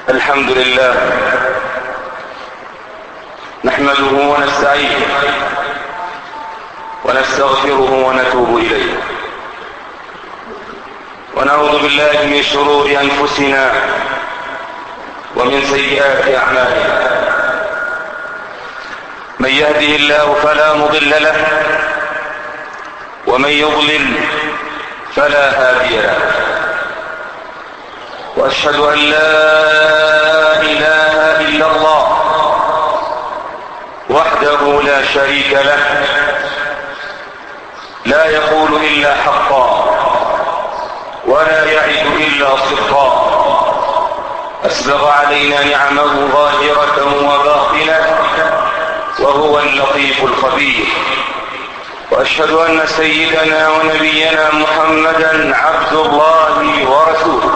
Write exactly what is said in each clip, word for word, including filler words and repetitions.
الحمد لله نحمده ونستعينه ونستغفره ونتوب إليه، ونعوذ بالله من شرور أنفسنا ومن سيئات أعمالنا. من يهده الله فلا مضل له، ومن يضلل فلا هادي له. وأشهد أن لا إله إلا الله وحده لا شريك له، لا يقول إلا حقا ولا يعد إلا صدقا. أسبغ علينا نعمه ظاهرة وباطنة وهو اللطيف الخبير. وأشهد أن سيدنا ونبينا محمدا عبد الله ورسوله،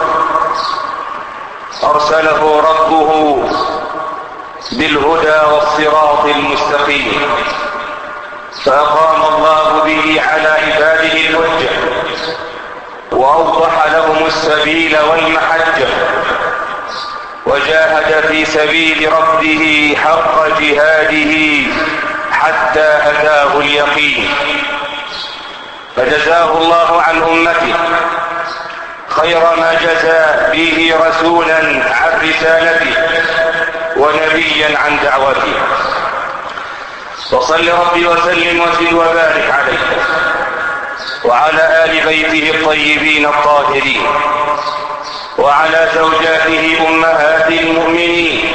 أرسله ربه بالهدى والصراط المستقيم، فأقام الله به على عباده الحجة وأوضح لهم السبيل والمحجة، وجاهد في سبيل ربه حق جهاده حتى أتاه اليقين. فجزاه الله عن أمته خير ما جزى به رسولا عن رسالته ونبيا عن دعوته. وصل ربي وسلم وزد وبارك عليه وعلى آل بيته الطيبين الطاهرين، وعلى زوجاته أمهات المؤمنين،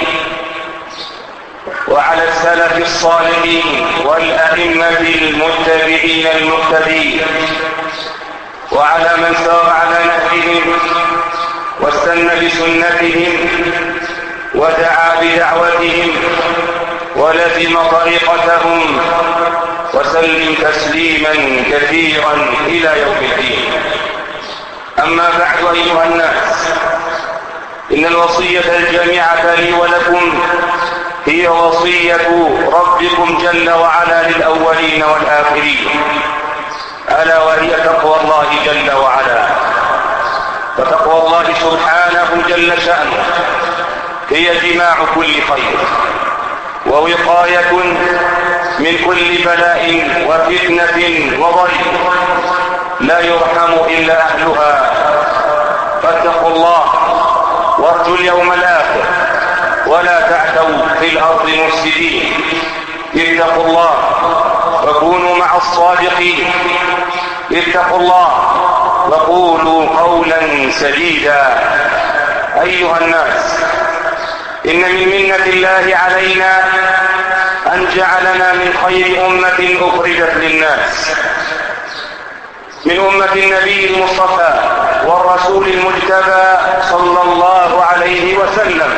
وعلى السلف الصالحين والأئمة المتبعين المقتدين، وعلى من سار على نهجهم واستنى بسنتهم ودعا بدعوتهم ولزم طريقتهم وسلم تسليما كثيرا إلى يوم الدين. أما بعد أيها الناس، إن الوصية الجامعة لي ولكم هي وصية ربكم جل وعلا للأولين والآخرين، ألا وهي تقوى الله جل وعلا. فتقوى الله سبحانه جل شأنه هي جماع كل خير ووقاية من كل بلاء وفتنة وضيق لا يرحم إلا أهلها. فاتقوا الله وارجوا اليوم الآخر، ولا تعثوا في الأرض مفسدين. اتقوا الله وكونوا مع الصادقين. اتقوا الله وقولوا قولا سديدا. أيها الناس، إن من منة الله علينا أن جعلنا من خير أمة أخرجت للناس، من أمة النبي المصطفى والرسول المجتبى صلى الله عليه وسلم،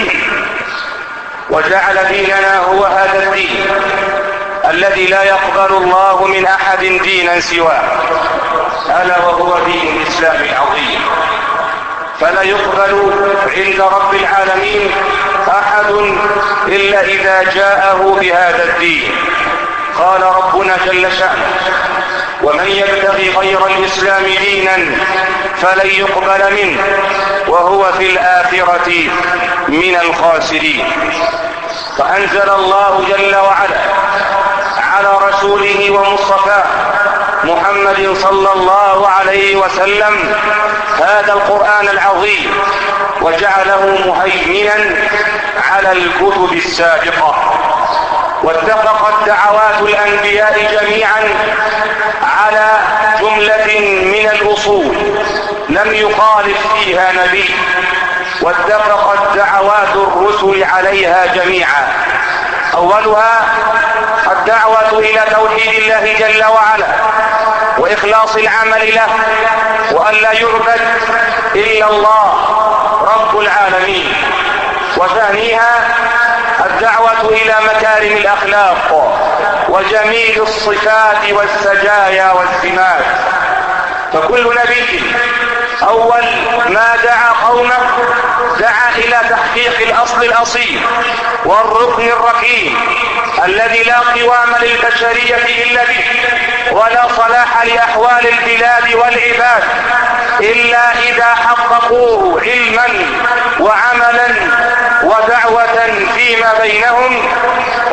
وجعل ديننا هو هذا الدين الذي لا يقبل الله من أحد دينا سواه، ألا وهو دين الإسلام العظيم. فلا يقبل عند رب العالمين أحد إلا إذا جاءه بهذا الدين. قال ربنا جل شأنه: ومن يبتغي غير الإسلام دينا فلن يقبل منه وهو في الآخرة من الخاسرين. فأنزل الله جل وعلا على رسوله ومصطفاه محمد صلى الله عليه وسلم هذا القرآن العظيم، وجعله مهيمنا على الكتب السابقة. واتفقت دعوات الأنبياء جميعا على جملة من الأصول لم يخالف فيها نبي، واتفقت دعوات الرسل عليها جميعا. أولها الدعوة إلى توحيد الله جل وعلا وإخلاص العمل له، وأن لا يعبد إلا الله رب العالمين. وثانيها الدعوة إلى مكارم الأخلاق وجميل الصفات والسجايا والسمات. فكل نبي أول ما دعا قومه دعا إلى تحقيق الأصل الأصيل والركن الركين الذي لا قوام للبشرية إلا به، ولا صلاح لأحوال البلاد والعباد إلا إذا حققوه علما وعملا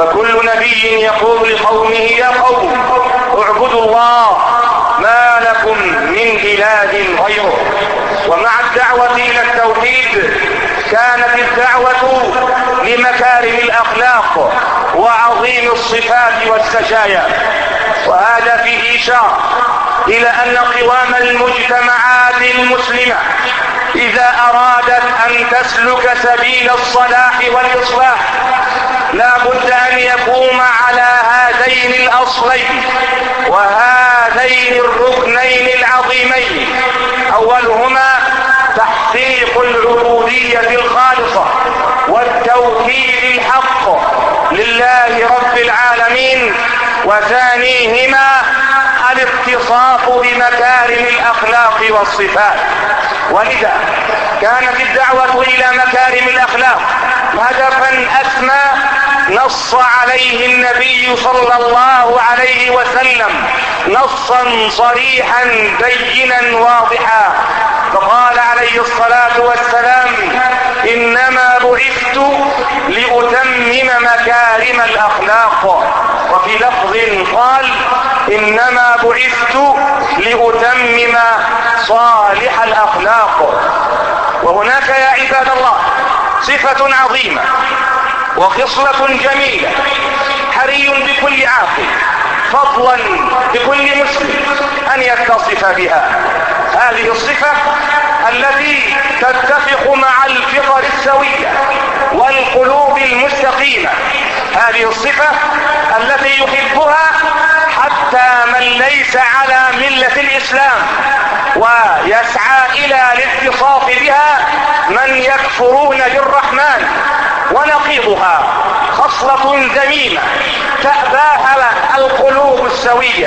فكل نبي يقول لقومه يا قوم اعبدوا الله ما لكم من إله غيره. ومع الدعوة إلى التوحيد كانت الدعوة لمكارم الأخلاق وعظيم الصفات والسجايا، وهذا فيه إشارة إلى أن قوام المجتمعات المسلمة إذا أرادت أن تسلك سبيل الصلاح والإصلاح لا بد أن يقوم على هذين الأصلين وهذين الركنين العظيمين. أولهما تحقيق العبودية الخالصة والتوحيد الحق لله رب العالمين، وثانيهما الاتصاف بمكارم الأخلاق والصفات. ولذا كانت الدعوة إلى مكارم الأخلاق هدفا أسمى نص عليه النبي صلى الله عليه وسلم نصا صريحا بينا واضحا، فقال عليه الصلاة والسلام إنما بعثت لأتمم مكارم الأخلاق، وفي لفظ قال إنما بعثت لأتمم صالح الأخلاق. وهناك يا عباد الله صفة عظيمة وخصلة جميلة حري بكل عاقل فضلا بكل مسلم أن يتصف بها. هذه الصفة التي تتفق مع الفطر السوية والقلوب المستقيمة، هذه الصفة التي يحبها حتى من ليس على ملة الإسلام، ويسعى إلى الاتصاف بها من يكفرون بالرحمن. ونقيضها خصلة ذميمة تأباها القلوب السوية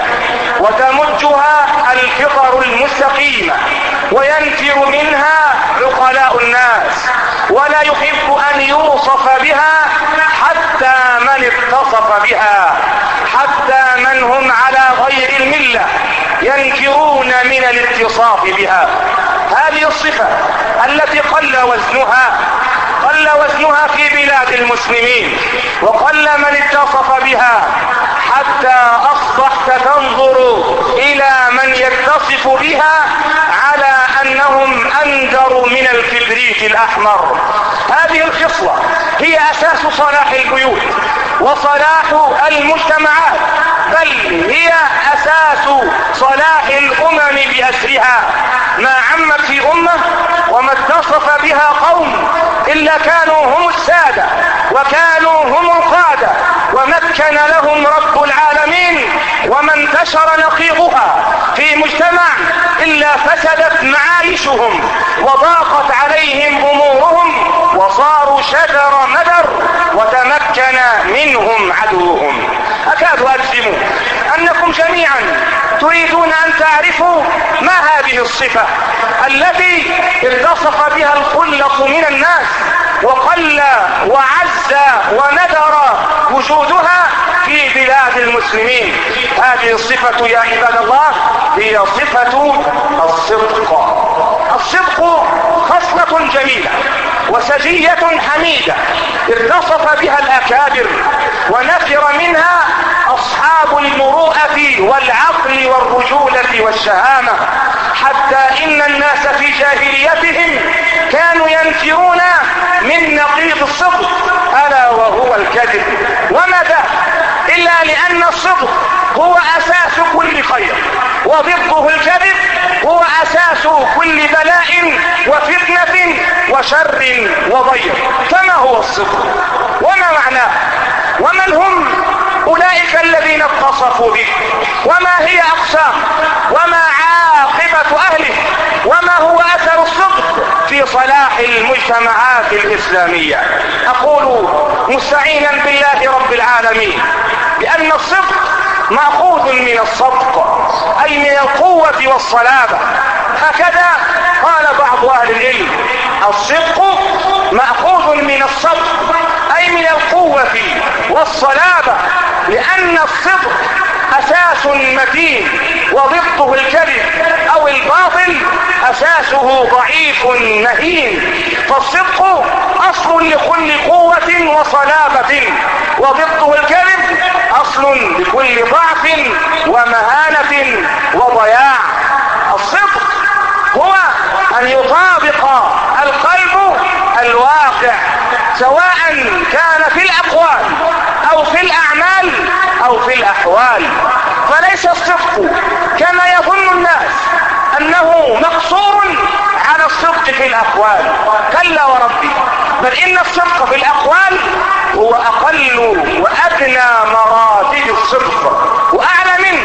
وتمجها الفطر المستقيمة وينفر منها عقلاء الناس، ولا يحب أن يوصف بها حتى من اتصف بها، حتى من هم على غير الملة ينكرون من الاتصاف بها. هذه الصفة التي قل وزنها قل وزنها في بلاد المسلمين وقل من اتصف بها، حتى أصبحت تنظر إلى من يتصف بها على أنهم أندر من الكبريت الأحمر. هذه الخصلة هي أساس صلاح البيوت وصلاح المجتمعات، بل هي أساس صلاح الأمم بأسرها. ما عمت في أمة وما اتصف بها قوم إلا كانوا هم السادة وكانوا هم القادة ومكن لهم رب العالمين، وما انتشر نقيضها في مجتمع إلا فسدت معايشهم وضاقت عليهم أمورهم وصاروا شجر مدر وتمكن منهم عدوهم. أكاد أجزم أنكم جميعا تريدون أن تعرفوا ما هذه الصفة التي اتصف بها الخلة من الناس وقل وعز وندر وجودها في بلاد المسلمين. هذه الصفة يا عباد الله هي صفة الصدق. الصدق خصلة جميلة وسجية حميدة اتصف بها الأكابر ونفر منها أصحاب المروءة والعقل والرجولة والشهامة، حتى إن الناس في جاهليتهم كانوا ينفرون من نقيض الصدق ألا وهو الكذب. وماذا إلا لأن الصدق هو أساس كل خير وضده الكذب هو أساس كل بلاء وفتنة وشر وضير. فما هو الصدق وما معناه ومن هم أولئك الذين اتصفوا به وما هي أقسام وما عاقبة أهله وما هو أثر الصدق في صلاح المجتمعات الإسلامية؟ أقول مستعينا بالله رب العالمين بأن الصدق مأخوذ من الصدق أي من القوة والصلابة. هكذا قال بعض أهل العلم الصدق مأخوذ من الصدق أي من القوة والصلابة، لأن الصدق أساس متين وضده الكذب أو الباطل أساسه ضعيف مهين. فالصدق أصل لكل قوة وصلابة، وضده الكذب اصل لكل ضعف ومهانة وضياع. الصدق هو ان يطابق القلب الواقع سواء كان في الاقوال او في الاعمال او في الاحوال. فليس الصدق كما يظن الناس انه مقصور على الصدق في الاقوال، كلا وربي، بل ان الصدق في الاقوال هو اقل وادنى مراتب الصدق، واعلى منه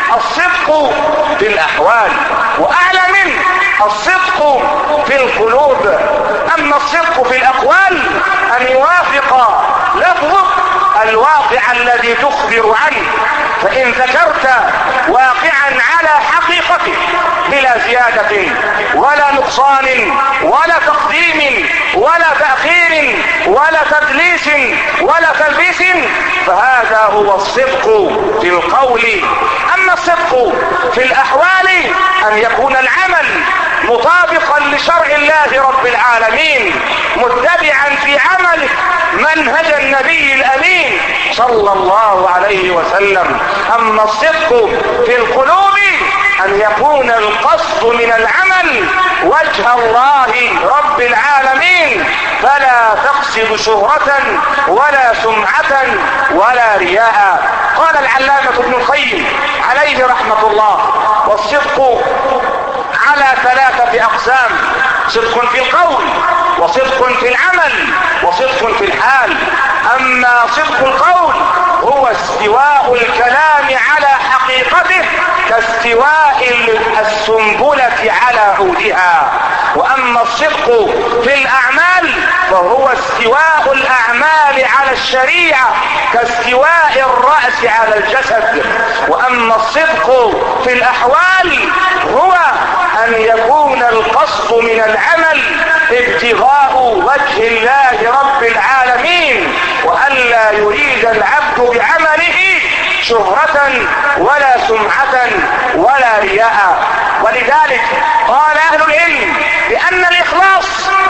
الصدق في الاحوال، واعلى منه الصدق في القلوب. اما الصدق في الاقوال ان يوافق لفظك الواقع الذي تخبر عنه، فان ذكرت واقعا على حقيقته بلا زيادة ولا نقصان ولا تقديم ولا تأخير ولا تدليس ولا تلبيس فهذا هو الصدق في القول. اما الصدق في الاحوال ان يكون العمل مطابقا لشرع الله رب العالمين، متبعا في عمله منهج النبي الامين صلى الله عليه وسلم. اما الصدق في القلوب ان يكون القصد من العمل وجه الله رب العالمين، فلا تقصد شهرة ولا سمعة ولا رياء. قال العلامة ابن القيم عليه رحمة الله: والصدق على ثلاثة اقسام: صدق في القول، وصدق في العمل، وصدق في الحال. اما صدق القول هو استواء الكلام على حقيقته كاستواء السنبلة على عودها. واما الصدق في الاعمال فهو استواء الاعمال على الشريعة كاستواء الرأس على الجسد. واما الصدق في الاحوال هو ان يكون القصد من العمل ابتغاء وجه الله رب العالمين، والا يريد العبد بعمله شهرة ولا سمعة ولا رياء. ولذلك قال اهل العلم بان الاخلاص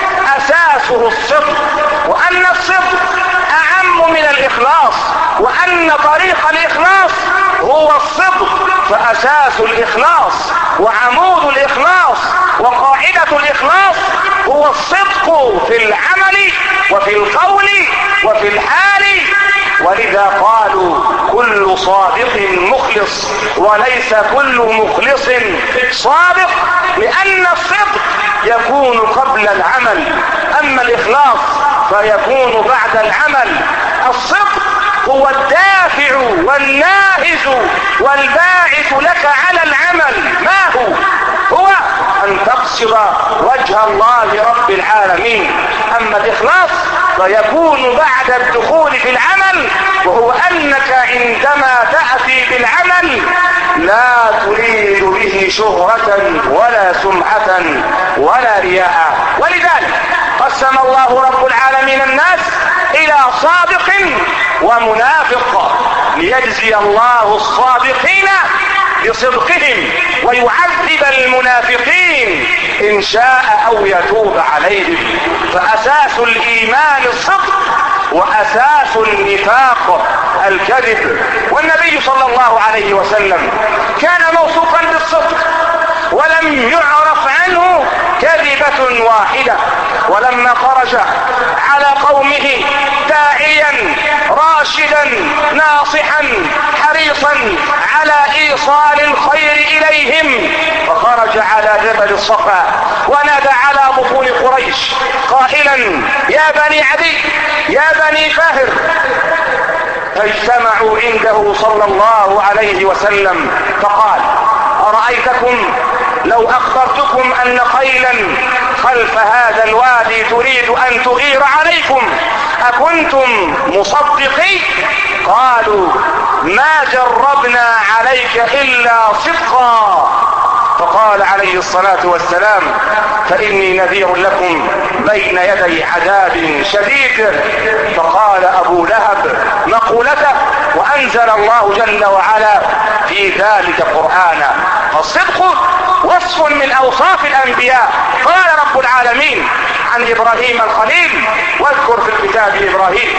اساسه الصدق، وان الصدق اعم من الاخلاص، وان طريق الاخلاص هو الصدق. فاساس الاخلاص وعمود الاخلاص وقاعدة الاخلاص هو الصدق في العمل وفي القول وفي الحال. ولذا قالوا كل صادق مخلص وليس كل مخلص صادق، لان الصدق يكون قبل العمل، اما الاخلاص فيكون بعد العمل. الصدق هو الدافع والناهز والباعث لك على العمل. ما هو؟ هو ان تقصد وجه الله رب العالمين. اما الاخلاص فيكون بعد الدخول في العمل، وهو انك عندما تأتي بالعمل لا تريد به شهرة ولا سمعة ولا رياء. ولذلك قسم الله رب العالمين الناس الى صادق ومنافق ليجزي الله الصادقين بصدقهم ويعذب المنافقين ان شاء او يتوب عليهم. فاساس الايمان الصدق واساس النفاق الكذب. والنبي صلى الله عليه وسلم كان موصوفا بالصدق ولم يعرف عنه كذبة واحدة. ولما خرج على قومه داعيا راشدا ناصحا حريصا على ايصال الخير اليهم، فخرج على جبل الصفا ونادى على بطون قريش قائلا: يا بني عدي، يا بني فاهر. فاجتمعوا عنده صلى الله عليه وسلم فقال: أرأيتكم لو أخبرتكم أن خيلا خلف هذا الوادي تريد أن تغير عليكم أكنتم مصدقي؟ قالوا: ما جربنا عليك إلا صدقا. فقال عليه الصلاة والسلام: فإني نذير لكم بين يدي عذاب شديد. فقال أبو لهب مقولته، وأنزل الله جل وعلا في ذلك قرآنا. الصدق وصف من أوصاف الأنبياء. قال رب العالمين عن إبراهيم الخليل: واذكر في الكتاب إبراهيم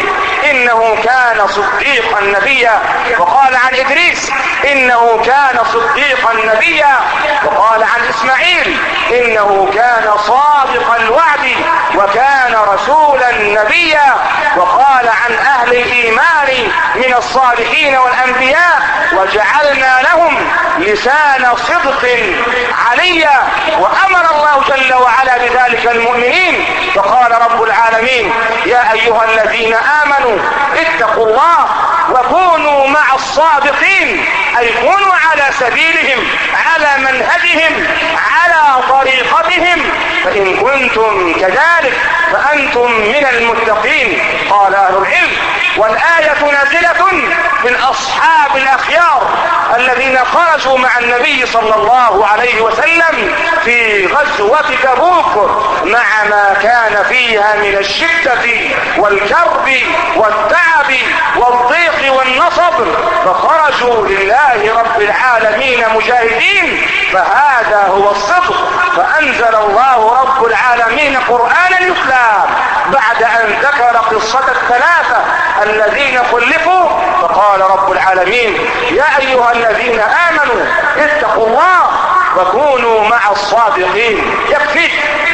إنه كان صديقا نبيا، وقال عن إدريس إنه كان صديقا نبيا، وقال عن إسماعيل إنه كان صادق الوعد وكان رسولا نبيا، وقال عن أهل الإيمان من الصالحين والأنبياء وجعلنا لهم لسان صدق عليا. وأمر الله جل وعلا بذلك المؤمنين، فقال رب العالمين: يا أيها الذين آمنوا اتقوا الله وكونوا مع الصادقين، أي كونوا على سبيلهم، على منهجهم، على طريقتهم، فإن كنتم كذلك فأنتم من المتقين. قال أهل العلم: والآية نازلة من أصحاب الأخيار الذين خرجوا مع النبي صلى الله عليه وسلم في غزوة تبوك مع ما كان فيها من الشدة والكرب والتعب والضيق والنصب، فخرجوا لله رب العالمين مجاهدين، فهذا هو الصدق. فأنزل الله رب العالمين قرآنا يتلى بعد أن ذكر قصة الثلاثة الذين خلفوا، فقال رب العالمين: يا أيها الذين آمنوا اتقوا الله وكونوا مع الصادقين. يكفيك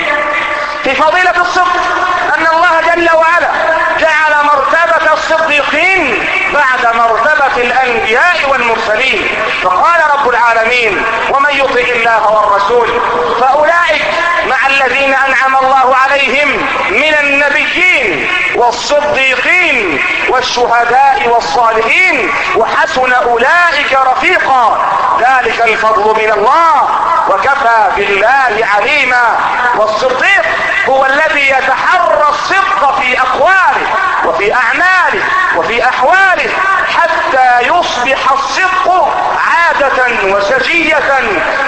في فضيلة الصدق أن الله جل وعلا جعل مرتبة الصديقين بعد مرتبة الأنبياء والمرسلين، فقال رب العالمين: ومن يطع الله والرسول فأولئك مع الذين أنعم الله عليهم من النبيين والصديقين والشهداء والصالحين وحسن أولئك رفيقا، ذلك الفضل من الله وكفى بالله عليما. والصديق هو الذي يتحرى الصدق في أقواله وفي أعماله وفي أحواله حتى يصبح الصدق عادة وسجية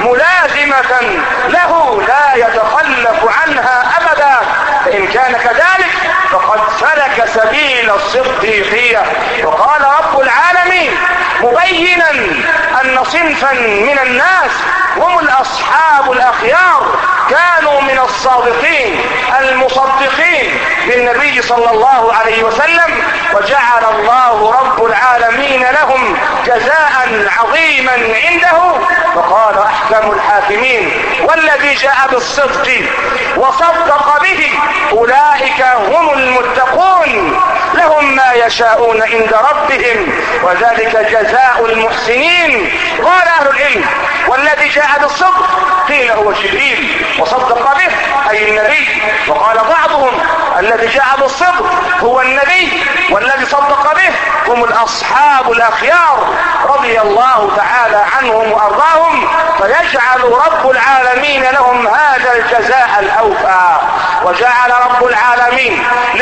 ملازمة له لا يتخلف عنها أبدا، فإن كان كذلك فقد سلك سبيل الصديقية. وقال رب العالمين مبينا أن صنفا من الناس هم الأصحاب الأخيار كانوا من الصادقين المصدقين بالنبي صلى الله عليه وسلم، وجعل الله رب العالمين لهم جزاء عظيما عنده، فقال أحكم الحاكمين: والذي جاء بالصدق وصدق به أولئك هم المتقون، لهم ما يشاءون عند ربهم وذلك جزاء المحسنين. قال أهل العلم: والذي جاء بالصدق قيل هو جبريل وصدق به أي النبي، وقال بعضهم: الذي جاء بالصدق هو النبي والذي صدق به هم الأصحاب الأخيار رضي الله تعالى عنهم وأرضاهم، فيجعل رب العالمين لهم هذا الجزاء الأوفى. وجعل رب العالمين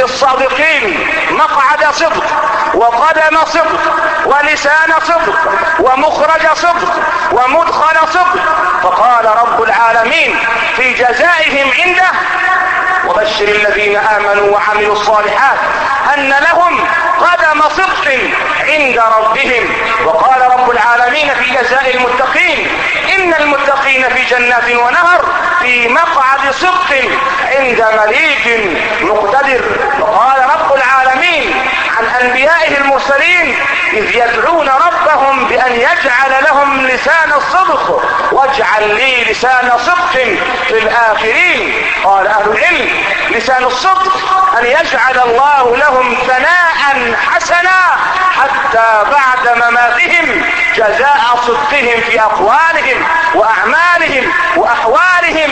للصادقين مقعد صدق وقدم صدق ولسان صدق ومخرج صدق ومدخل صدق، فقال رب العالمين في جزائهم عنده: وبشر الذين آمنوا وعملوا الصالحات أن لهم قدم صدق عند ربهم. وقال رب العالمين في جزاء المتقين: إن المتقين في جنات ونهر في مقعد صدق عند مليك مقتدر. وقال رب العالمين عن أنبيائه المرسلين إذ يدعون ربهم بأن يجعل لهم لسان الصدق واجعل لي لسان صدق في الآخرين. قال أهل العلم: لسان الصدق أن يجعل الله لهم ثناء حسنا حتى بعد مماتهم جزاء صدقهم في أقوالهم وأعمالهم وأحوالهم،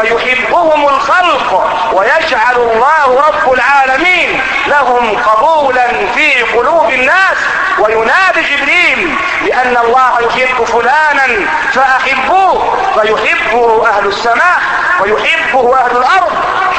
فيحبهم الخلق ويجعل الله رب العالمين لهم قبولا في قلوب الناس. وينادي جبريل بأن الله يحب فلانا فأحبوه، فيحبه أهل السماء ويحبه أهل الأرض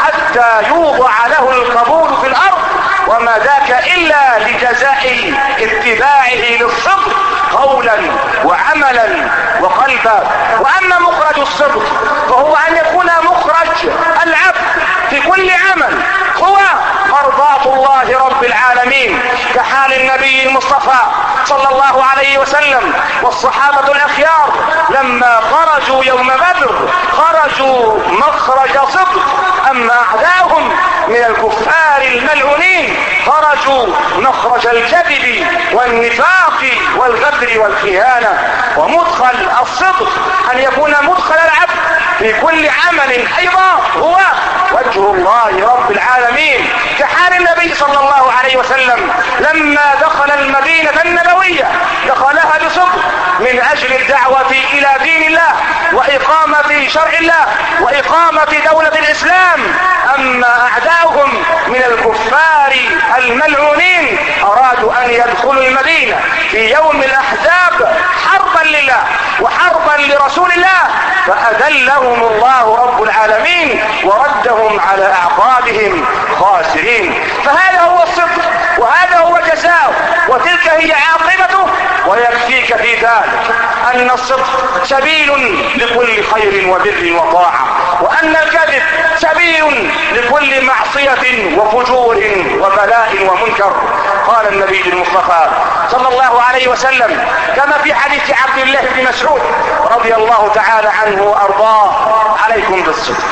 حتى يوضع له القبول في الأرض، وما ذاك إلا لجزاء اتباعه للصدق قولا وعملا وقلبا. وأما مخرج الصدق فهو أن يكون مخرج العبد في كل عمل هو مرضاة الله رب العالمين، كحال النبي المصطفى صلى الله عليه وسلم والصحابة الأخيار لما خرجوا يوم بدر خرجوا مخرج صدق، أما أعداؤهم من الكفار الملعونين خرجوا مخرج الكذب والنفاق والغدر والخيانة. ومدخل الصدق أن يكون مدخل العبد في كل عمل أيضا هو وجه الله رب العالمين، كحال النبي صلى الله عليه وسلم لما دخل المدينة النبوية دخلها بصدق من أجل الدعوة إلى دين الله وإقامة شرع الله وإقامة دولة الإسلام. أما أعداؤهم من الكفار الملعونين أرادوا أن يدخلوا المدينة في يوم الأحزاب حربا لله وحربا لرسول الله، فأذلهم الله رب العالمين وردهم على أعقابهم خاسرين. فهذا هو الصدق وهذا هو جزاؤه وتلك هي عاقبته. ويكفيك في ذلك أن الصدق سبيل لكل خير وبر وطاعة، وأن الكذب سبيل لكل معصية وفجور وبلاء ومنكر. قال النبي المصطفى صلى الله عليه وسلم كما في حديث عبد الله بن مسعود رضي الله تعالى عنه وأرضاه: عليكم بالصدق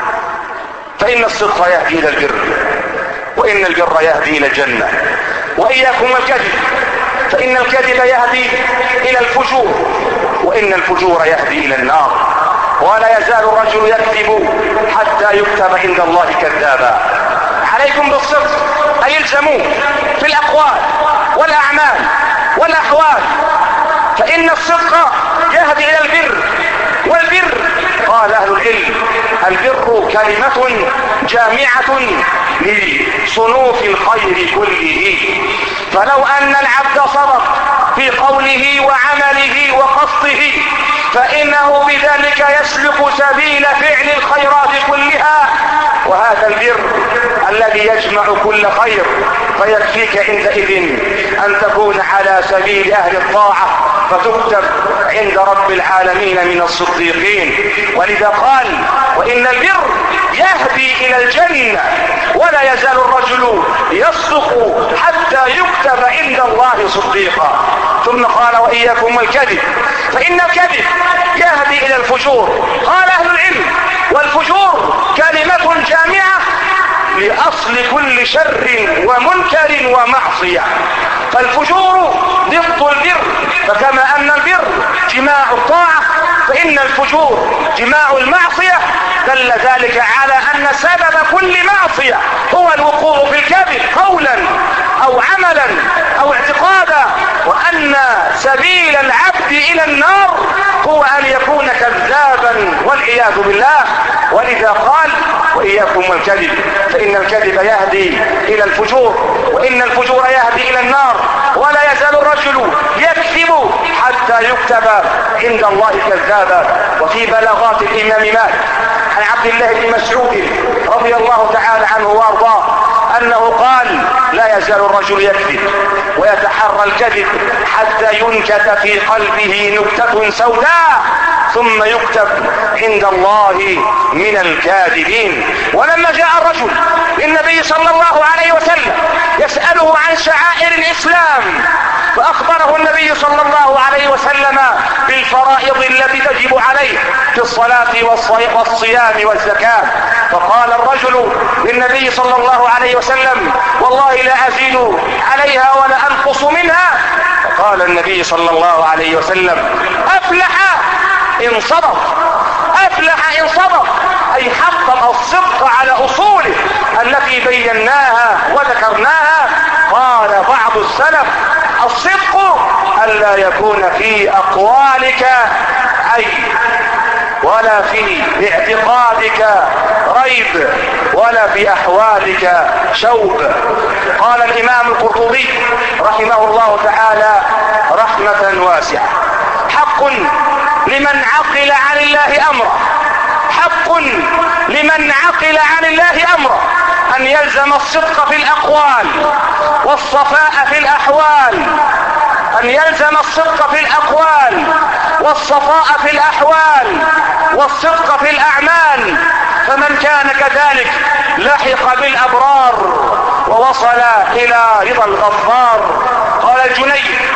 فإن الصدق يهدي إلى البر وإن البر يهدي إلى الجنة، وإياكم الكذب فإن الكذب يهدي إلى الفجور وإن الفجور يهدي إلى النار. ولا يزال الرجل يكذب حتى يكتب عند الله كذابا. عليكم بالصدق أي الزموه في الأقوال والأعمال والأحوال، فإن الصدق يهدي إلى البر. والبر قال أهل العلم البر كلمة جامعة لصنوف الخير كله، فلو أن العبد صدق في قوله وعمله وقصده فإنه بذلك يسلك سبيل فعل الخيرات كلها، وهذا البر الذي يجمع كل خير. فيكفيك عندئذ أن تكون على سبيل أهل الطاعة فتكتب عند رب العالمين من الصديقين. ولذا قال: وإن البر يهدي إلى الجنة ولا يزال الرجل يصدق حتى يكتب عند الله صديقا. ثم قال: وإياكم الكذب فإن الكذب يهدي إلى الفجور. قال أهل العلم: والفجور كلمة جامعة لأصل كل شر ومنكر ومعصية، فالفجور ضد البر، فكما أن البر جماع الطاعة فإن الفجور جماع المعصية. دل ذلك على أن سبب كل معصية هو الوقوع في الكذب قولا أو عملا أو اعتقادا، وأن سبيل العبد إلى النار هو أن يكون كذابا والعياذ بالله. ولذا قال: وإياكم الكذب فإن الكذب يهدي إلى الفجور وإن الفجور يهدي إلى النار. ولا يزال الرجل يكذب حتى يكتب عند الله كذابا. وفي بلاغات الإمام مالك عن عبد الله بن مسعود رضي الله تعالى عنه وارضاه أنه قال: لا يزال الرجل يكذب ويتحرى الكذب حتى ينكت في قلبه نكتة سوداء ثم يكتب عند الله من الكاذبين. ولما جاء الرجل للنبي صلى الله عليه وسلم يسأله عن شعائر الإسلام فأخبره النبي صلى الله عليه وسلم بالفرائض التي تجب عليه في الصلاة والصيام والزكاة. فقال الرجل للنبي صلى الله عليه وسلم: والله لا أزيد عليها ولا أنقص منها. فقال النبي صلى الله عليه وسلم: أفلح إن صدق، أفلح إن صدق، أي حقق الصدق على أصوله التي بيناها وذكرناها. قال بعض السلف: الصدق ألا يكون في أقوالك عيب ولا في اعتقادك ريب ولا في أحوالك شوب. قال الإمام القرطبي رحمه الله تعالى رحمة واسعة: حق لمن عقل عن الله أمره، حق لمن عقل عن الله أمره أن يلزم الصدق في الأقوال والصفاء في الأحوال، أن يلزم الصدق في الأقوال والصفاء في الأحوال والصدق في الأعمال. فمن كان كذلك لحق بالأبرار ووصل إلى رضا الغفار. قال الجنيد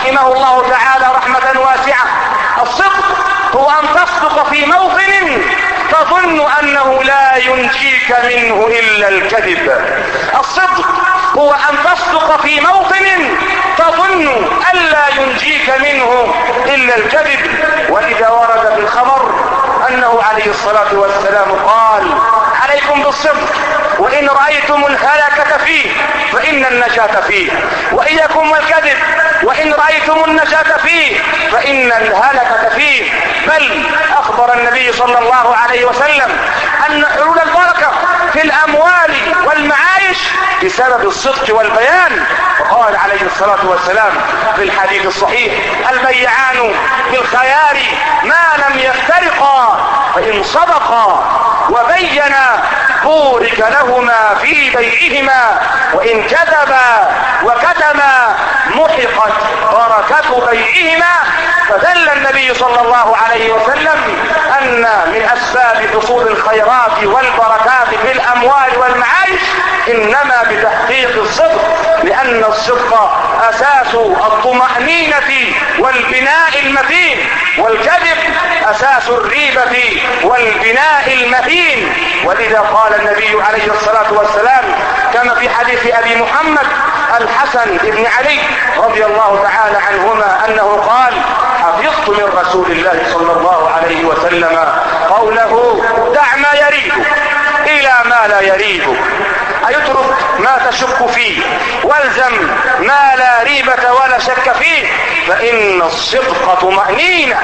رحمه الله تعالى رحمة واسعة: الصدق هو أن تصدق في موطن تظن أنه لا ينجيك منه إلا الكذب. الصدق هو أن تصدق في موطن تظن ألا ينجيك منه إلا الكذب. وإذا ورد في الخبر أنه عليه الصلاة والسلام قال: عليكم بالصدق، وإن رأيتم الهلكة فيه فإن النجاة فيه، وإياكم والكذب، وإن رأيتم النجاة فيه فإن الهلكة فيه. بل أخبر النبي صلى الله عليه وسلم أن حلول البركة في الأموال والمعايش بسبب الصدق والبيان. وقال عليه الصلاة والسلام في الحديث الصحيح: البيعان بالخيار ما لم يفترقا، فإن صدقا وبينا بورك لهما في بيعهما، وإن كذبا وكتما محقت بركة بيعهما. فدل النبي صلى الله عليه وسلم أن من أسباب حصول الخيرات والبركات في الأموال والمعايش إنما بتحقيق الصدق، لأن الصدق أساس الطمأنينة والبناء المتين، والكذب أساس الريبة والبناء المهين. ولذا قال النبي عليه الصلاة والسلام كما في حديث أبي محمد الحسن بن علي رضي الله تعالى عنهما أنه قال: حفظت من رسول الله صلى الله عليه وسلم قوله: دع ما يريبك إلى ما لا يريبك، أيترك ما تشك فيه والزم ما لا ريبة ولا شك فيه، فإن الصدق طمأنينة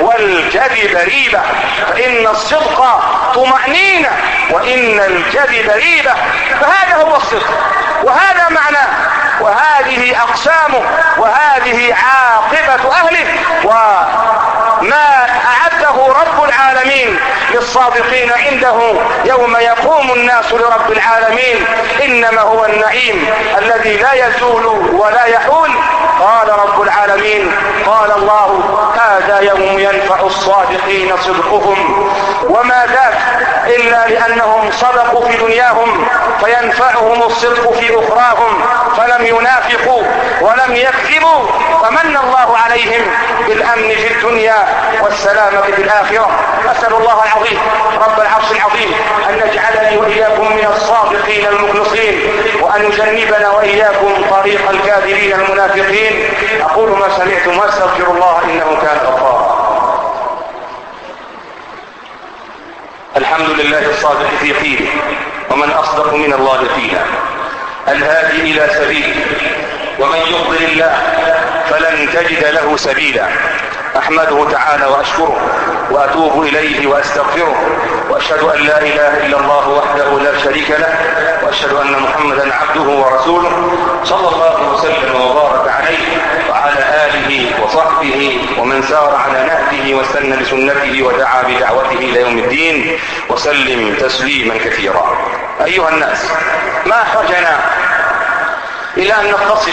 والكذب ريبة. فإن الصدق طمأنينة وإن الكذب ريبة. فهذا هو الصدق، وهذا معناه، وهذه أقسامه، وهذه عاقبة أهله، وما أعده رب العالمين للصادقين عنده يوم يقوم الناس لرب العالمين. إنما هو النعيم الذي لا يزول ولا يحول. قال رب العالمين: قال الله: هذا يوم ينفع الصادقين صدقهم، وما ذاك إلا لأنهم صدقوا في دنياهم فينفعهم الصدق في أخراهم، فلم ينافقوا ولم يكذبوا، فمن الله عليهم بالأمن في الدنيا والسلامة في الآخرة. أسأل الله العظيم رب العرش العظيم أن يجعلني وإياكم من الصادقين المخلصين، وأن يجنبنا وإياكم طريق الكاذبين المنافقين. أقول ما سمعتم وأستغفر الله إنه كان غفارا. الحمد لله الصادق في قيله، ومن أصدق من الله قيلا، الهادي إلى سبيله، ومن يضلل الله فلن تجد له سبيلا. أحمده تعالى وأشكره وأتوب إليه وأستغفره، وأشهد أن لا إله إلا الله وحده لا شريك له، وأشهد أن محمدا عبده ورسوله، صلى الله وسلم وبارك عليه وعلى آله وصحبه ومن سار على نهجه واستنى بسنته ودعا بدعوته إلى يوم الدين، وسلم تسليما كثيرا. أيها الناس، ما أحوجنا إلى أن نتصف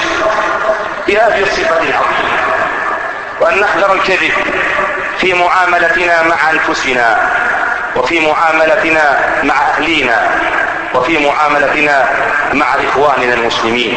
بهذه الصفة العظيمة، وأن نحذر الكذب في معاملتنا مع أنفسنا، وفي معاملتنا مع أهلينا، وفي معاملتنا مع إخواننا المسلمين.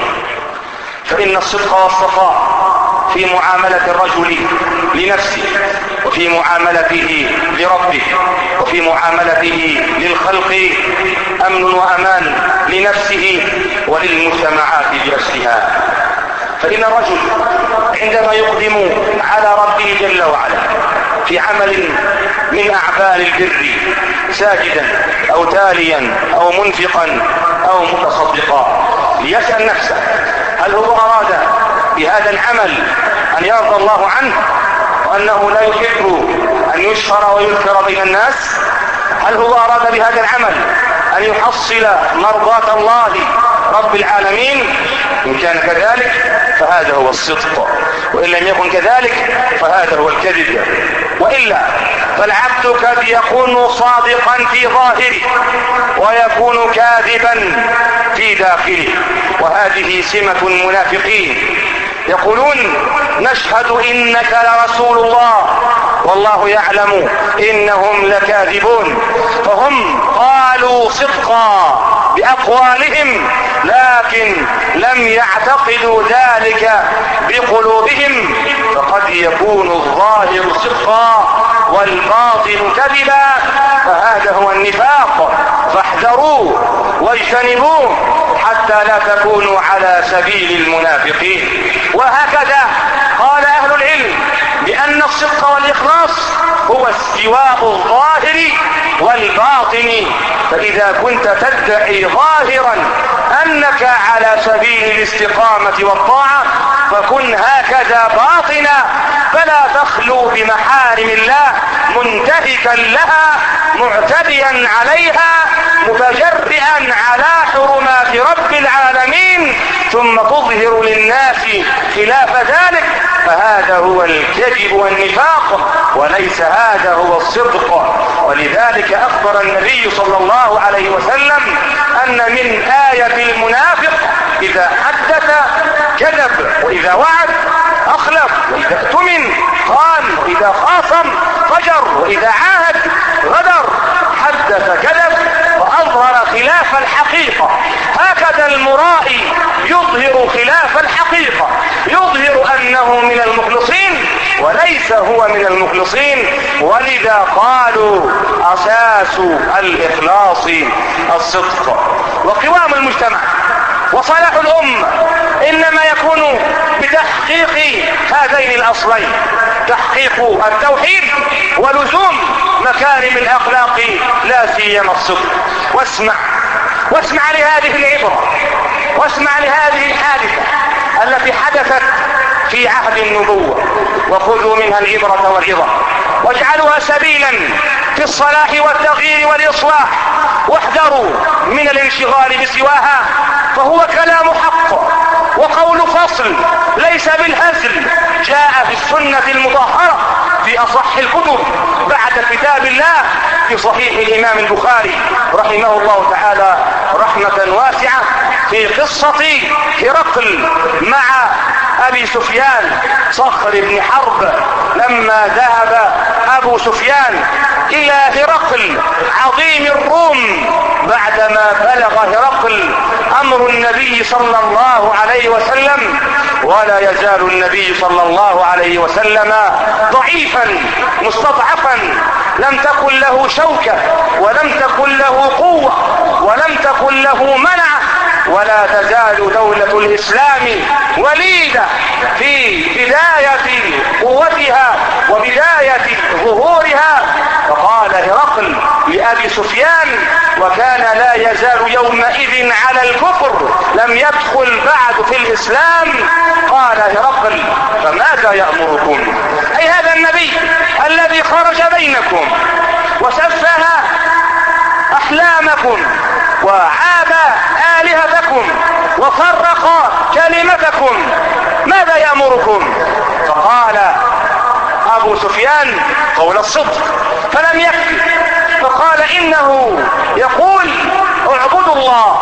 فإن الصدق والصفاء في معاملة الرجل لنفسه، وفي معاملته لربه، وفي معاملته للخلق أمن وأمان لنفسه وللمجتمعات بأسرها. فإن الرجل عندما يقدم على ربه جل وعلا في عمل من أعمال البر، ساجدا أو تاليا أو منفقا أو متصدقا، ليسأل نفسه: هل هو أراد بهذا العمل أن يرضى الله عنه، وأنه لا يحب أن يشهر ويذكر بين الناس؟ هل هو أراد بهذا العمل أن يحصل مرضاة الله رب العالمين؟ إن كان كذلك فهذا هو الصدق، وإن لم يكن كذلك فهذا هو الكذب. وإلا فالعبد قد يكون صادقا في ظاهره ويكون كاذبا في داخله، وهذه سمة المنافقين. يقولون: نشهد إنك لرسول الله، والله يعلم إنهم لكاذبون. فهم قالوا صدقا بأقوالهم لكن لم يعتقدوا ذلك بقلوبهم، فقد يكون الظاهر صدقا والباطن كذبا، فهذا هو النفاق، فاحذروه واجتنبوه حتى لا تكونوا على سبيل المنافقين. وهكذا قال أهل العلم بأن الصدق والإخلاص هو استواء الظاهر والباطن، فإذا كنت تدعي ظاهرا أنك على سبيل الاستقامة والطاعة فكن هكذا باطنا، فلا تخلو بمحارم الله منتهكا لها معتديا عليها متجرئا على حرمات رب العالمين، ثم تظهر للناس خلاف ذلك، فهذا هو الكذب والنفاق وليس هذا هو الصدق. ولذلك أخبر النبي صلى الله عليه وسلم أن من آية المنافق إذا حدث كذب، وإذا وعد أخلف، وإذا اؤتمن خان، وإذا خاصم فجر، وإذا عاهد غدر. حدث كذب وأظهر خلاف الحقيقة. هكذا المرائي يظهر خلاف الحقيقة، يظهر أنه من المخلصين وليس هو من المخلصين. ولذا قالوا أساس الإخلاص الصدق. وقوام المجتمع وصلاح الأمة إنما يكون بتحقيق هذين الأصلين، تحقيق التوحيد ولزوم مكارم الأخلاق لا سيما الصدق. واسمع واسمع لهذه العبرة، واسمع لهذه الحادثة التي حدثت في عهد النبوة، وخذوا منها العبرة والعظة واجعلوها سبيلا في الصلاح والتغيير والإصلاح، واحذروا من الانشغال بسواها، فهو كلام حق وقول فصل ليس بالهزل، جاء في السنة المطهرة في أصح الكتب بعد كتاب الله في صحيح الإمام البخاري رحمه الله تعالى رحمة واسعة في قصة هرقل مع أبي سفيان صخر بن حرب. لما ذهب أبو سفيان إلى هرقل عظيم الروم بعدما بلغ هرقل أمر النبي صلى الله عليه وسلم، ولا يزال النبي صلى الله عليه وسلم ضعيفا مستضعفا، لم تكن له شوكة ولم تكن له قوة ولم تكن له منع، ولا تزال دولة الإسلام وليدة في بداية قوتها وبداية ظهورها. فقال هرقل لأبي سفيان، وكان لا يزال يومئذ على الكفر لم يدخل بعد في الإسلام، قال هرقل فماذا يأمركم؟ أي هذا النبي الذي خرج بينكم وسفه أحلامكم وعاب آلهتكم وفرق كلمتكم، ماذا يأمركم؟ فقال أبو سفيان قول الصدق، فلم يكفي، فقال إنه يقول اعبدوا الله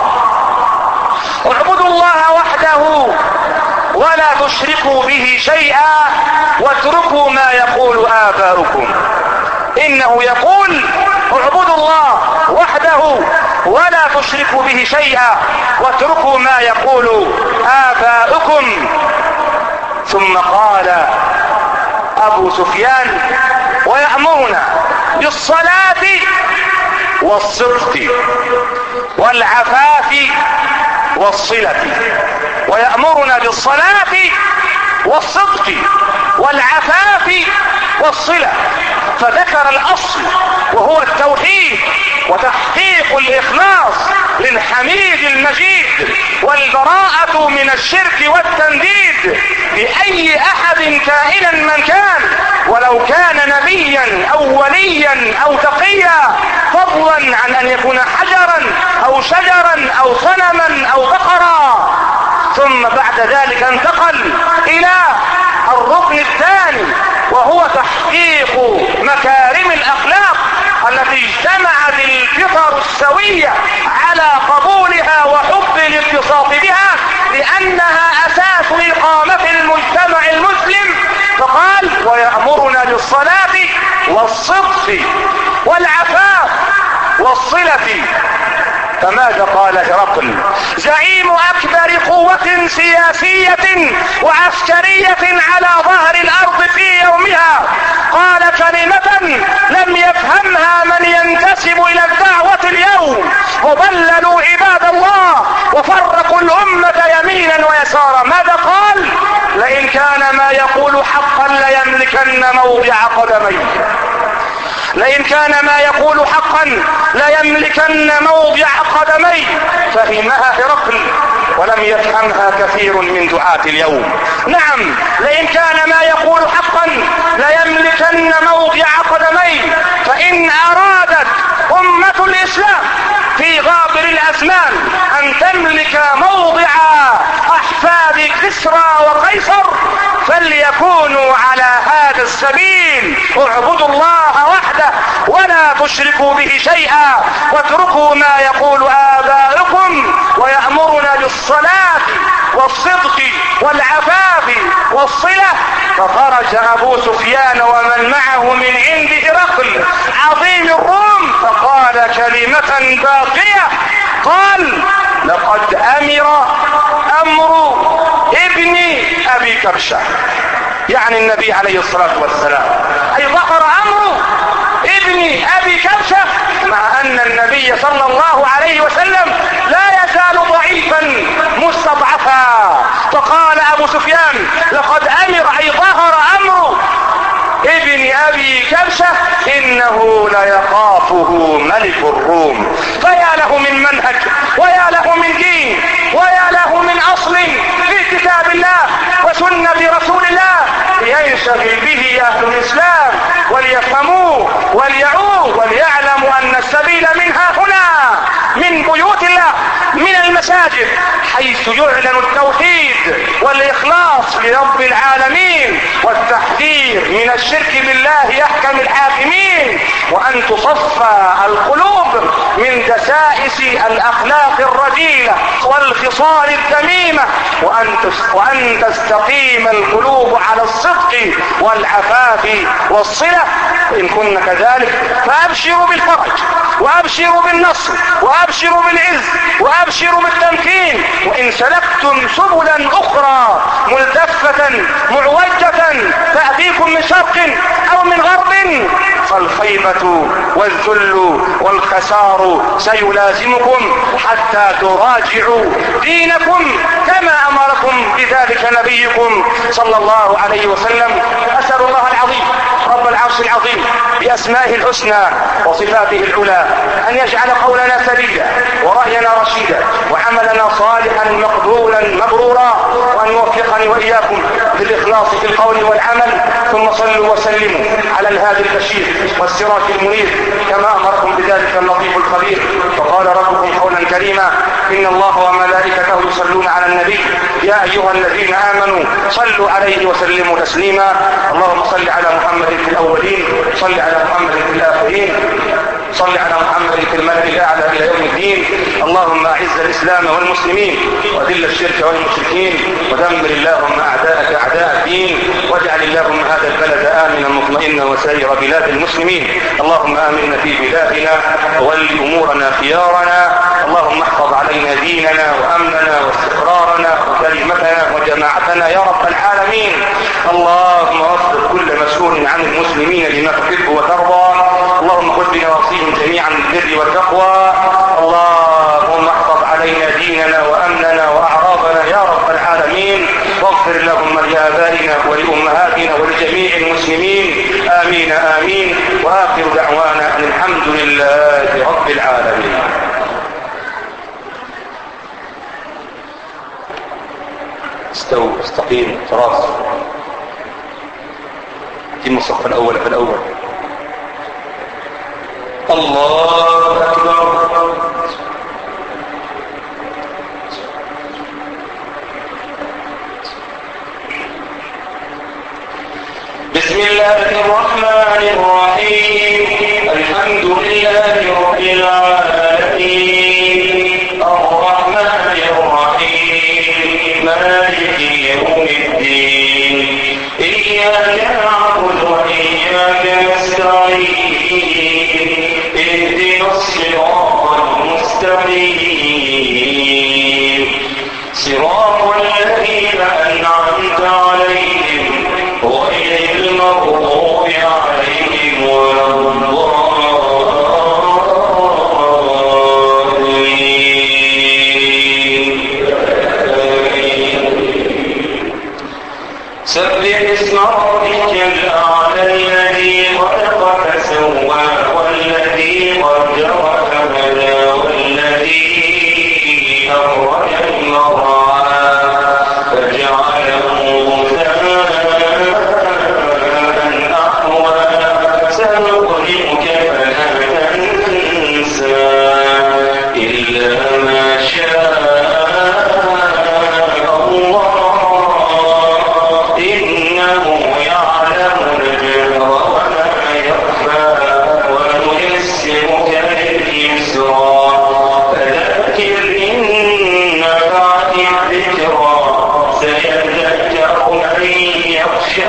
اعبدوا الله وحده ولا تشركوا به شيئا واتركوا ما يقول آباؤكم. إنه يقول اعبدوا الله وحده ولا تشركوا به شيئا واتركوا ما يقول آباؤكم. ثم قال أبو سفيان ويأمرنا بالصلاة والصدق والعفاف والصلة، ويأمرنا بالصلاة والصدق والعفاف والصلة، فذكر الأصل وهو التوحيد وتحقيق الإخلاص للحميد المجيد والبراءة من الشرك والتنديد لأي أحد كائنا من كان، ولو كان نبيا أو وليا أو تقيا، فضلا عن أن يكون حجرا أو شجرا أو صنما أو بقرا. ثم بعد ذلك انتقل إلى الركن الثاني وهو تحقيق مكارم الأخلاق التي اجتمعت الفطر السوية على قبولها وحب الاتصاف بها، لأنها أساس إقامة المجتمع المسلم. فقال ويأمرنا بالصلاة والصدق والعفاف والصلة. فماذا قال هرقل زعيم اكبر قوة سياسية وعسكرية على ظهر الارض في يومها؟ قال كلمة لم يفهمها من ينتسب الى الدعوة اليوم. وضللوا عباد الله وفرقوا الامة يمينا ويسارا. ماذا قال؟ لئن كان ما يقول حقا ليملكن موضع قدميه. لئن كان ما يقول حقا ليملكن موضع قدميه. فهمها هرقل ولم يفهمها كثير من دعاة اليوم. نعم، لئن كان ما يقول حقا ليملكن موضع قدميه. فإن أرادت أمة الإسلام في غابر الأزمان أن تملك موضع أحفاد كسرى وقيصر فليكونوا على هذا السبيل. اعبدوا الله وحده ولا تشركوا به شيئا واتركوا ما يقول آباؤكم ويأمرنا بالصلاة والصدق والعفاف والصلة. فخرج أبو سفيان ومن معه من عند هرقل عظيم الروم فقال كلمة باقية. قال لقد أمر أمر ابن أبي كبشة، يعني النبي عليه الصلاة والسلام، أي ظهر أمر ابن أبي كبشة، مع أن النبي صلى الله عليه وسلم لا يزال ضعيفا مستضعفا. فقال أبو سفيان لقد أمر أي ظهر أمر ابن أبي كبشة إنه ليخافه ملك الروم. فيا له من منهج ويا له من دين ويا له من أصل في كتاب الله وسنة رسول الله ينشغل به أهل الإسلام وليفهموه وليعوه وليعلموا أن السبيل منها هنا من بيوت الله من المساجد حيث يعلن التوحيد والإخلاص لرب العالمين والتحذير من الشرك بالله يحكم الحاكمين، وأن تصفى القلوب من دسائس الأخلاق الرذيلة والخصال الذميمة، وأن وأن تستقيم القلوب على الصدق والعفاف والصلة. إن كن كذلك فأبشروا بالفرج وأبشروا بالنصر وأبشروا بالعز وأبشروا بالتمكين. وإن سلكتم سبلا أخرى ملتفة معوجة تأتيكم من شرق أو من غرب فالخيبة والذل والخسار سيلازمكم حتى تراجعوا دينكم كما أمركم بذلك نبيكم صلى الله عليه وسلم. أسأل الله العظيم رب العرش العظيم بأسمائه الحسنى وصفاته العلى أن يجعل قولنا سديدا ورأينا رشيدا وعملنا صالحا مقبولا مبرورا، وأن يوفقني وإياكم بالإخلاص في القول والعمل. ثم صلوا وسلموا على الهادي البشير والسراج المنير كما أمركم بذلك اللطيف الخبير. فقال ربكم قولا كريما إن الله وملائكته يصلون على النبي يا أيها الذين آمنوا صلوا عليه وسلموا تسليما. اللهم صل على محمد في الأولين، صل على محمد في الآخرين، صل على محمد في الملأ الأعلى إلى يوم الدين. اللهم أعز الإسلام والمسلمين وذل الشرك والمشركين ودمر اللهم أعداءك أعداء الدين، واجعل اللهم هذا البلد آمنا مطمئنا وسائر بلاد المسلمين. اللهم آمنا في بلادنا وول أمورنا خيارنا. اللهم احفظ علينا ديننا وأمننا واستقرارنا وكلمتنا وجماعتنا يا رب العالمين. اللهم وفق كل مسؤول عن المسلمين لما تحب وترضى. اللهم خذ بنواصيهم جميعا بالبر والتقوى. اللهم احفظ علينا ديننا وأمننا وأعراضنا يا رب العالمين. واغفر اللهم لآبائنا ولأمهاتنا ولجميع المسلمين آمين آمين. وآخر دعوانا أن الحمد لله رب العالمين. استووا استقيموا تراصوا تم الصف الأول في الأول. الله أكبر. بسم الله الرحمن الرحيم. الحمد لله رب العالمين الرحمن الرحيم مالك يوم الدين. إياك نعبد وإياك نستعين. اهدنا الصراط المستقيم صراط الذين أنعمت عليهم غير المغضوب عليهم ولا الضالين. سبح اسم ربك الأعلى الذي خلق فسوى والذي قدر فهدى والذي أخرج المرعى فجعله غثاء أحوى سنقرئك فلا تنسى إلا ما شاء الله إنه يعلم الجهر وما يخفى ونيسرك لليسرى فذكر إن نفعت الذكرى سيذكر من يخشى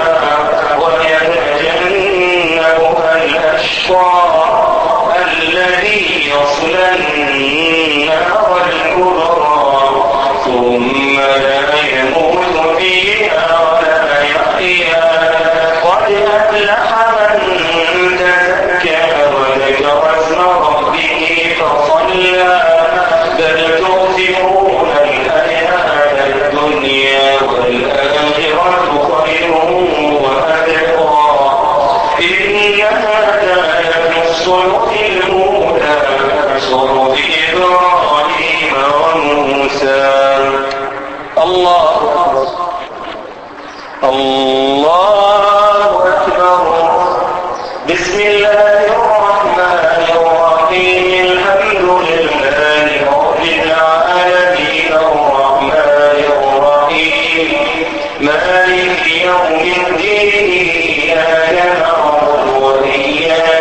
ويتجنبها الأشقى الذي يصلى النار الكبرى ثم لا يموت فيها ولا يحيا قد أفلح من تزكى وذكر اسم ربه فصلى بل تؤثرون الحياة الدنيا والآخرة خير وأبقى إن هذا لفي الصحف الأولى صحف إبراهيم وموسى. الله أكبر الله أكبر. بسم الله الرحمن الرحيم الحمد لله رب العالمين الرحمن الرحيم مالك يوم الدين إياك نعبد وإياك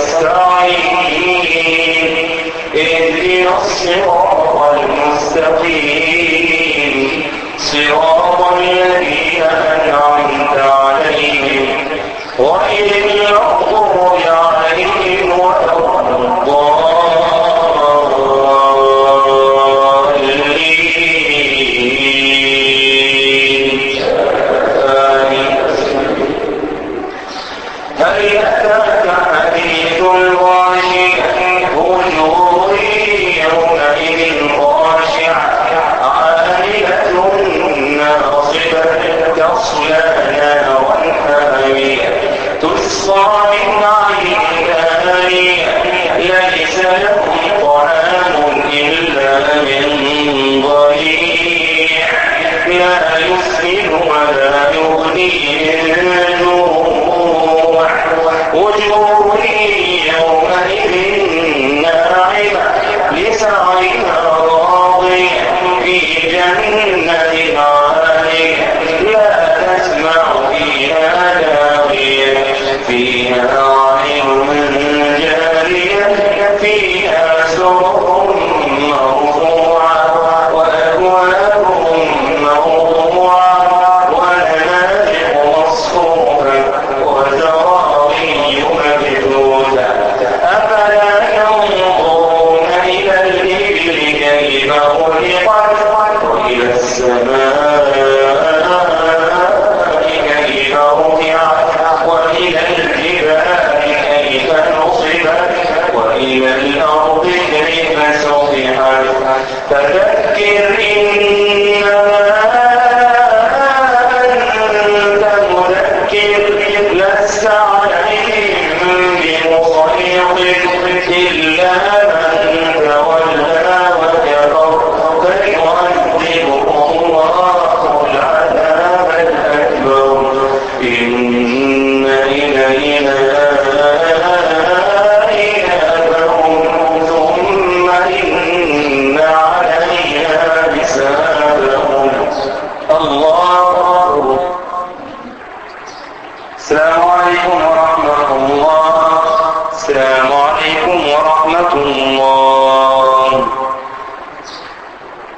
نستعين اهدنا الصراط المستقيم صراط الذين أنعمت عليهم غير المغضوب عليهم ولا الضالين. هل أتاك حديث الغاشية وجوه يومئذ خاشعة عاملة ناصبة تصلى نارا حامية تسقى من عين آنية ليس لهم طعام إلا من ضريع لا يسمن ولا يغني من جوع وجوه يومئذ ناعمة لسعيها راضية في جنة عالية لا تسمع فيها لاغية فيها